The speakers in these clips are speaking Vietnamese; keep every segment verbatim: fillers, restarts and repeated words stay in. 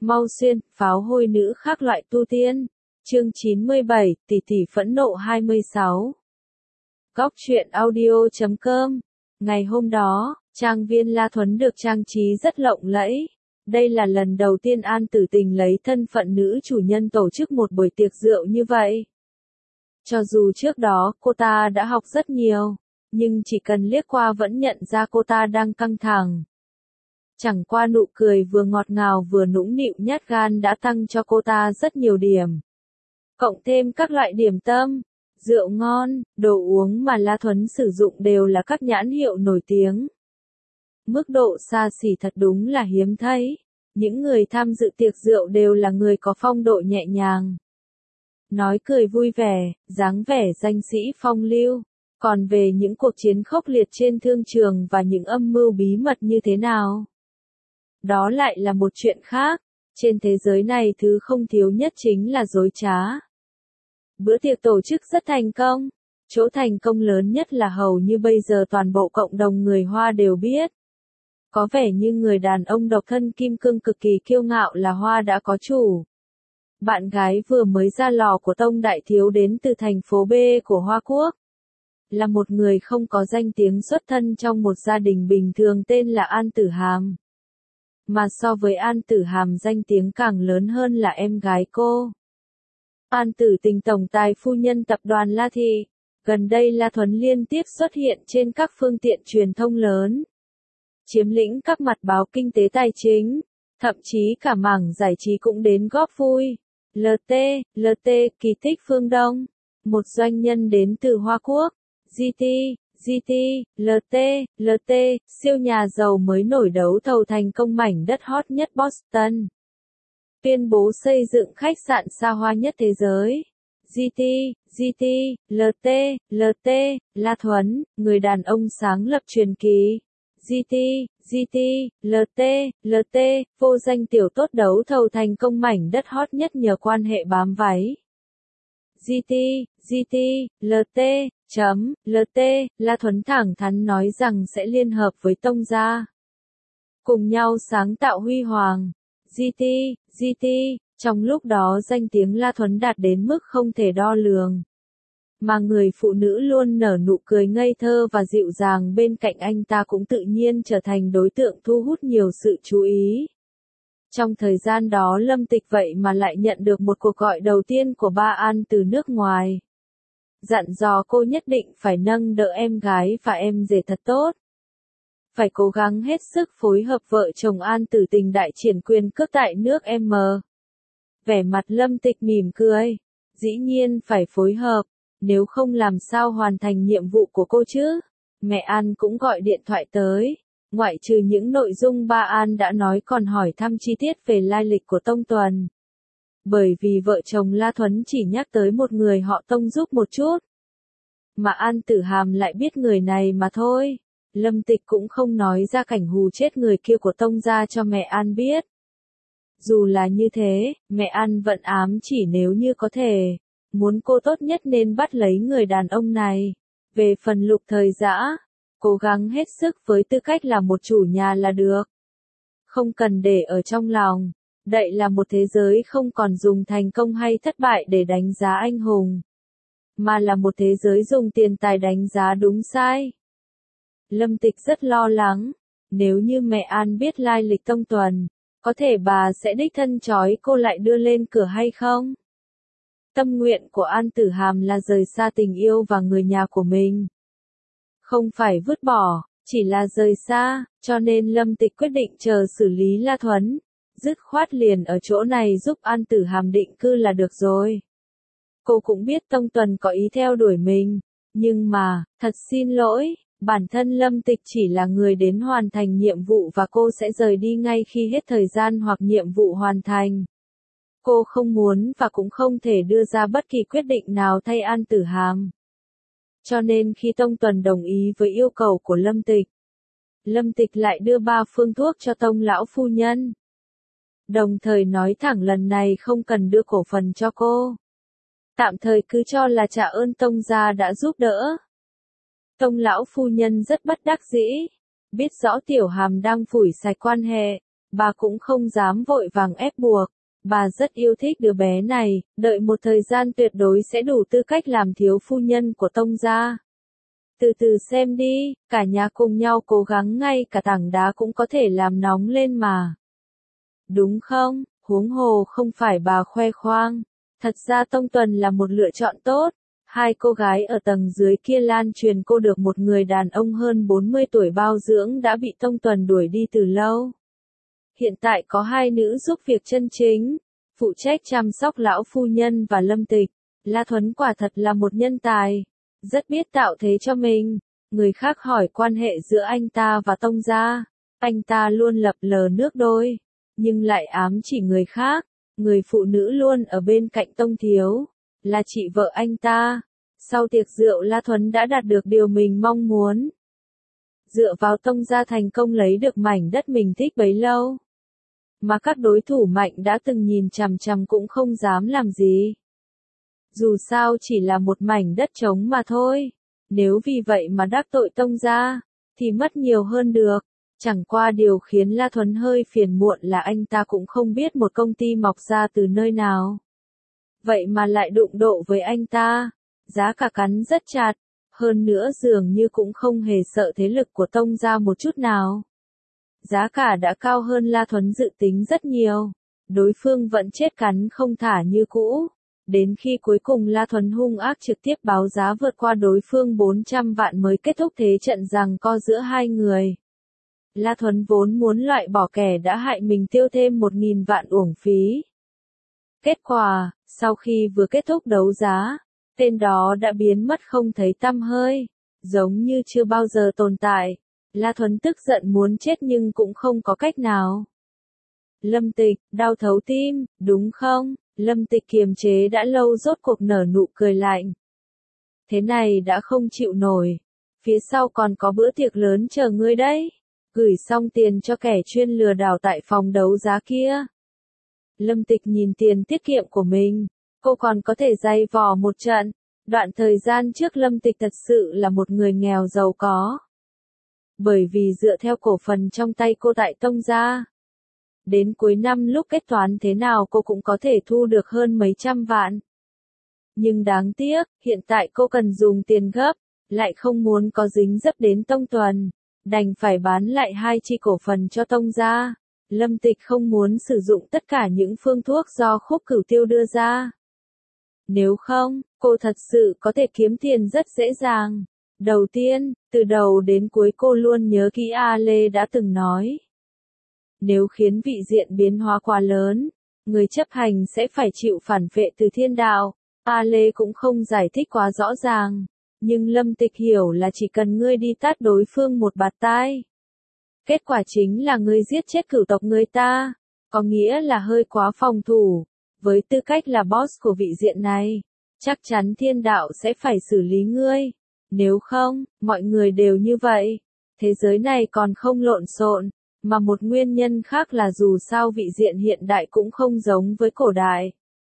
Mau xuyên, pháo hôi nữ khác loại tu tiên. Chương chín mươi bảy, tỷ tỷ phẫn nộ hai mươi sáu. Góc truyện audio chấm com. Ngày hôm đó, trang viên La Thuấn được trang trí rất lộng lẫy. Đây là lần đầu tiên An Tử Tình lấy thân phận nữ chủ nhân tổ chức một buổi tiệc rượu như vậy. Cho dù trước đó cô ta đã học rất nhiều, nhưng chỉ cần liếc qua vẫn nhận ra cô ta đang căng thẳng. Chẳng qua nụ cười vừa ngọt ngào vừa nũng nịu nhát gan đã tăng cho cô ta rất nhiều điểm. Cộng thêm các loại điểm tâm, rượu ngon, đồ uống mà La Thuấn sử dụng đều là các nhãn hiệu nổi tiếng. Mức độ xa xỉ thật đúng là hiếm thấy. Những người tham dự tiệc rượu đều là người có phong độ nhẹ nhàng. Nói cười vui vẻ, dáng vẻ danh sĩ phong lưu. Còn về những cuộc chiến khốc liệt trên thương trường và những âm mưu bí mật như thế nào? Đó lại là một chuyện khác. Trên thế giới này thứ không thiếu nhất chính là dối trá. Bữa tiệc tổ chức rất thành công. Chỗ thành công lớn nhất là hầu như bây giờ toàn bộ cộng đồng người Hoa đều biết. Có vẻ như người đàn ông độc thân kim cương cực kỳ kiêu ngạo là Hoa đã có chủ. Bạn gái vừa mới ra lò của Tông Đại Thiếu đến từ thành phố B của Hoa Quốc. Là một người không có danh tiếng xuất thân trong một gia đình bình thường tên là An Tử Hàm. Mà so với An Tử Hàm danh tiếng càng lớn hơn là em gái cô. An Tử Tình tổng tài phu nhân tập đoàn La Thị. Gần đây La Thuấn liên tiếp xuất hiện trên các phương tiện truyền thông lớn. Chiếm lĩnh các mặt báo kinh tế tài chính. Thậm chí cả mảng giải trí cũng đến góp vui. lờ tê, lờ tê, kỳ tích phương Đông. Một doanh nhân đến từ Hoa Quốc. giê tê, giê tê, lờ tê, lờ tê, siêu nhà giàu mới nổi đấu thầu thành công mảnh đất hot nhất Boston. Tuyên bố xây dựng khách sạn xa hoa nhất thế giới. giê tê, giê tê, lờ tê, lờ tê, La Thuấn, người đàn ông sáng lập truyền kỳ. giê tê, giê tê, lờ tê, lờ tê, vô danh tiểu tốt đấu thầu thành công mảnh đất hot nhất nhờ quan hệ bám váy. giê tê, giê tê, lờ tê, chấm, lờ tê, La Thuấn thẳng thắn nói rằng sẽ liên hợp với Tông gia. Cùng nhau sáng tạo huy hoàng. giê tê, giê tê, trong lúc đó danh tiếng La Thuấn đạt đến mức không thể đo lường. Mà người phụ nữ luôn nở nụ cười ngây thơ và dịu dàng bên cạnh anh ta cũng tự nhiên trở thành đối tượng thu hút nhiều sự chú ý. Trong thời gian đó Lâm Tịch vậy mà lại nhận được một cuộc gọi đầu tiên của ba An từ nước ngoài. Dặn dò cô nhất định phải nâng đỡ em gái và em rể thật tốt. Phải cố gắng hết sức phối hợp vợ chồng An Tử Tình đại triển quyền cước tại nước M. Vẻ mặt Lâm Tịch mỉm cười. Dĩ nhiên phải phối hợp, nếu không làm sao hoàn thành nhiệm vụ của cô chứ. Mẹ An cũng gọi điện thoại tới. Ngoại trừ những nội dung ba An đã nói còn hỏi thăm chi tiết về lai lịch của Tông Tuần. Bởi vì vợ chồng La Thuấn chỉ nhắc tới một người họ Tông giúp một chút. Mà An Tử Hàm lại biết người này mà thôi. Lâm Tịch cũng không nói ra cảnh hù chết người kia của Tông gia cho mẹ An biết. Dù là như thế, mẹ An vẫn ám chỉ nếu như có thể, muốn cô tốt nhất nên bắt lấy người đàn ông này. Về phần Lục Thời Dã, cố gắng hết sức với tư cách là một chủ nhà là được. Không cần để ở trong lòng. Đây là một thế giới không còn dùng thành công hay thất bại để đánh giá anh hùng. Mà là một thế giới dùng tiền tài đánh giá đúng sai. Lâm Tịch rất lo lắng. Nếu như mẹ An biết lai lịch Tông Tuần, có thể bà sẽ đích thân trói cô lại đưa lên cửa hay không? Tâm nguyện của An Tử Hàm là rời xa tình yêu và người nhà của mình. Không phải vứt bỏ, chỉ là rời xa, cho nên Lâm Tịch quyết định chờ xử lý La Thuấn. Dứt khoát liền ở chỗ này giúp An Tử Hàm định cư là được rồi. Cô cũng biết Tông Tuần có ý theo đuổi mình, nhưng mà, thật xin lỗi, bản thân Lâm Tịch chỉ là người đến hoàn thành nhiệm vụ và cô sẽ rời đi ngay khi hết thời gian hoặc nhiệm vụ hoàn thành. Cô không muốn và cũng không thể đưa ra bất kỳ quyết định nào thay An Tử Hàm. Cho nên khi Tông Tuần đồng ý với yêu cầu của Lâm Tịch, Lâm Tịch lại đưa ba phương thuốc cho Tông lão phu nhân. Đồng thời nói thẳng lần này không cần đưa cổ phần cho cô. Tạm thời cứ cho là trả ơn Tông gia đã giúp đỡ. Tông lão phu nhân rất bất đắc dĩ. Biết rõ Tiểu Hàm đang phủi sạch quan hệ. bà cũng không dám vội vàng ép buộc. Bà rất yêu thích đứa bé này, đợi một thời gian tuyệt đối sẽ đủ tư cách làm thiếu phu nhân của Tông gia. Từ từ xem đi, cả nhà cùng nhau cố gắng ngay cả tảng đá cũng có thể làm nóng lên mà. Đúng không, huống hồ không phải bà khoe khoang. Thật ra Tông Tuần là một lựa chọn tốt. Hai cô gái ở tầng dưới kia lan truyền cô được một người đàn ông hơn bốn mươi tuổi bao dưỡng đã bị Tông Tuần đuổi đi từ lâu. Hiện tại có hai nữ giúp việc chân chính, phụ trách chăm sóc lão phu nhân và Lâm Tịch. La Thuấn quả thật là một nhân tài, rất biết tạo thế cho mình. Người khác hỏi quan hệ giữa anh ta và Tông gia, anh ta luôn lập lờ nước đôi, nhưng lại ám chỉ người khác. Người phụ nữ luôn ở bên cạnh Tông thiếu, là chị vợ anh ta. Sau tiệc rượu La Thuấn đã đạt được điều mình mong muốn. Dựa vào Tông gia thành công lấy được mảnh đất mình thích bấy lâu, mà các đối thủ mạnh đã từng nhìn chằm chằm cũng không dám làm gì. Dù sao chỉ là một mảnh đất trống mà thôi. Nếu vì vậy mà đắc tội Tông gia, thì mất nhiều hơn được. Chẳng qua điều khiến La Thuấn hơi phiền muộn là anh ta cũng không biết một công ty mọc ra từ nơi nào. Vậy mà lại đụng độ với anh ta. Giá cả cắn rất chặt. Hơn nữa dường như cũng không hề sợ thế lực của Tông gia một chút nào. Giá cả đã cao hơn La Thuấn dự tính rất nhiều. Đối phương vẫn chết cắn không thả như cũ. Đến khi cuối cùng La Thuấn hung ác trực tiếp báo giá vượt qua đối phương bốn trăm vạn mới kết thúc thế trận giằng co giữa hai người. La Thuấn vốn muốn loại bỏ kẻ đã hại mình tiêu thêm một nghìn vạn uổng phí. Kết quả, sau khi vừa kết thúc đấu giá, tên đó đã biến mất không thấy tăm hơi, giống như chưa bao giờ tồn tại. La Thuấn tức giận muốn chết nhưng cũng không có cách nào. Lâm Tịch, đau thấu tim, đúng không? Lâm Tịch kiềm chế đã lâu rốt cuộc nở nụ cười lạnh. Thế này đã không chịu nổi. Phía sau còn có bữa tiệc lớn chờ ngươi đấy. Gửi xong tiền cho kẻ chuyên lừa đảo tại phòng đấu giá kia. Lâm Tịch nhìn tiền tiết kiệm của mình. Cô còn có thể day vò một trận. Đoạn thời gian trước Lâm Tịch thật sự là một người nghèo giàu có. Bởi vì dựa theo cổ phần trong tay cô tại Tông gia, đến cuối năm lúc kết toán thế nào cô cũng có thể thu được hơn mấy trăm vạn. Nhưng đáng tiếc, hiện tại cô cần dùng tiền gấp, lại không muốn có dính dấp đến Tông Tuần, đành phải bán lại hai chi cổ phần cho Tông gia. Lâm Tịch không muốn sử dụng tất cả những phương thuốc do Khúc Cửu Tiêu đưa ra. Nếu không, cô thật sự có thể kiếm tiền rất dễ dàng. Đầu tiên, từ đầu đến cuối cô luôn nhớ kỹ A Lê đã từng nói. Nếu khiến vị diện biến hóa quá lớn, người chấp hành sẽ phải chịu phản vệ từ thiên đạo. A Lê cũng không giải thích quá rõ ràng, nhưng Lâm Tịch hiểu là chỉ cần ngươi đi tát đối phương một bạt tai. Kết quả chính là ngươi giết chết cửu tộc người ta, có nghĩa là hơi quá phòng thủ. Với tư cách là boss của vị diện này, chắc chắn thiên đạo sẽ phải xử lý ngươi. Nếu không, mọi người đều như vậy. Thế giới này còn không lộn xộn. Mà một nguyên nhân khác là dù sao vị diện hiện đại cũng không giống với cổ đại.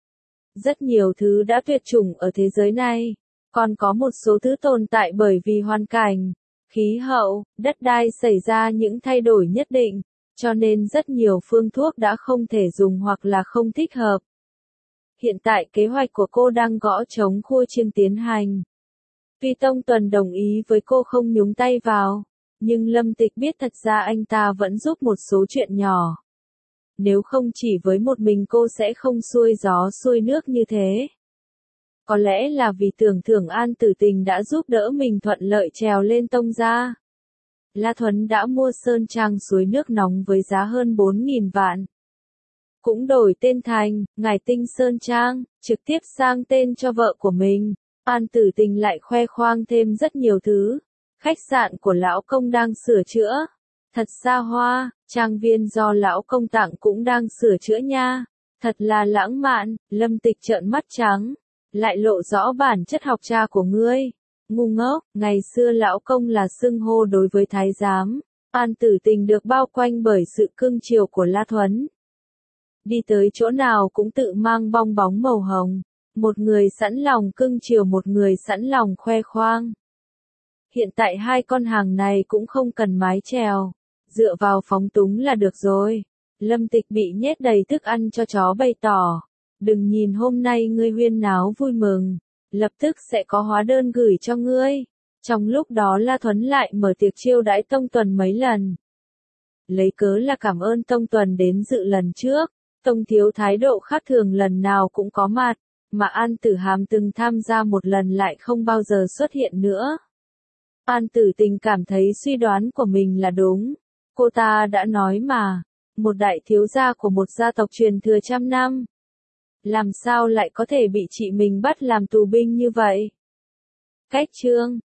Rất nhiều thứ đã tuyệt chủng ở thế giới này. Còn có một số thứ tồn tại bởi vì hoàn cảnh, khí hậu, đất đai xảy ra những thay đổi nhất định. Cho nên rất nhiều phương thuốc đã không thể dùng hoặc là không thích hợp. Hiện tại kế hoạch của cô đang gõ trống khua chiêng tiến hành. Tuy Tông Tuần đồng ý với cô không nhúng tay vào, nhưng Lâm Tịch biết thật ra anh ta vẫn giúp một số chuyện nhỏ. Nếu không chỉ với một mình cô sẽ không xuôi gió xuôi nước như thế. Có lẽ là vì tưởng Thưởng An Tử Tình đã giúp đỡ mình thuận lợi trèo lên Tông gia. La Thuấn đã mua sơn trang suối nước nóng với giá hơn bốn nghìn vạn. Cũng đổi tên thành Ngải Tinh Sơn Trang, trực tiếp sang tên cho vợ của mình. An Tử Tình lại khoe khoang thêm rất nhiều thứ. Khách sạn của lão công đang sửa chữa. Thật xa hoa, trang viên do lão công tặng cũng đang sửa chữa nha. Thật là lãng mạn. Lâm Tịch trợn mắt trắng. Lại lộ rõ bản chất học trò của ngươi. Ngu ngốc, ngày xưa lão công là xưng hô đối với thái giám. An Tử Tình được bao quanh bởi sự cưng chiều của La Thuấn. Đi tới chỗ nào cũng tự mang bong bóng màu hồng. Một người sẵn lòng cưng chiều, một người sẵn lòng khoe khoang. Hiện tại hai con hàng này cũng không cần mái chèo, dựa vào phóng túng là được rồi. Lâm Tịch bị nhét đầy thức ăn cho chó bày tỏ. Đừng nhìn hôm nay ngươi huyên náo vui mừng, lập tức sẽ có hóa đơn gửi cho ngươi. Trong lúc đó La Thuấn lại mở tiệc chiêu đãi Tông Tuần mấy lần. Lấy cớ là cảm ơn Tông Tuần đến dự lần trước, Tông Thiếu thái độ khác thường lần nào cũng có mặt, mà An Tử Hàm từng tham gia một lần lại không bao giờ xuất hiện nữa. An Tử Tình cảm thấy suy đoán của mình là đúng. Cô ta đã nói mà, một đại thiếu gia của một gia tộc truyền thừa trăm năm. Làm sao lại có thể bị chị mình bắt làm tù binh như vậy? Cách chương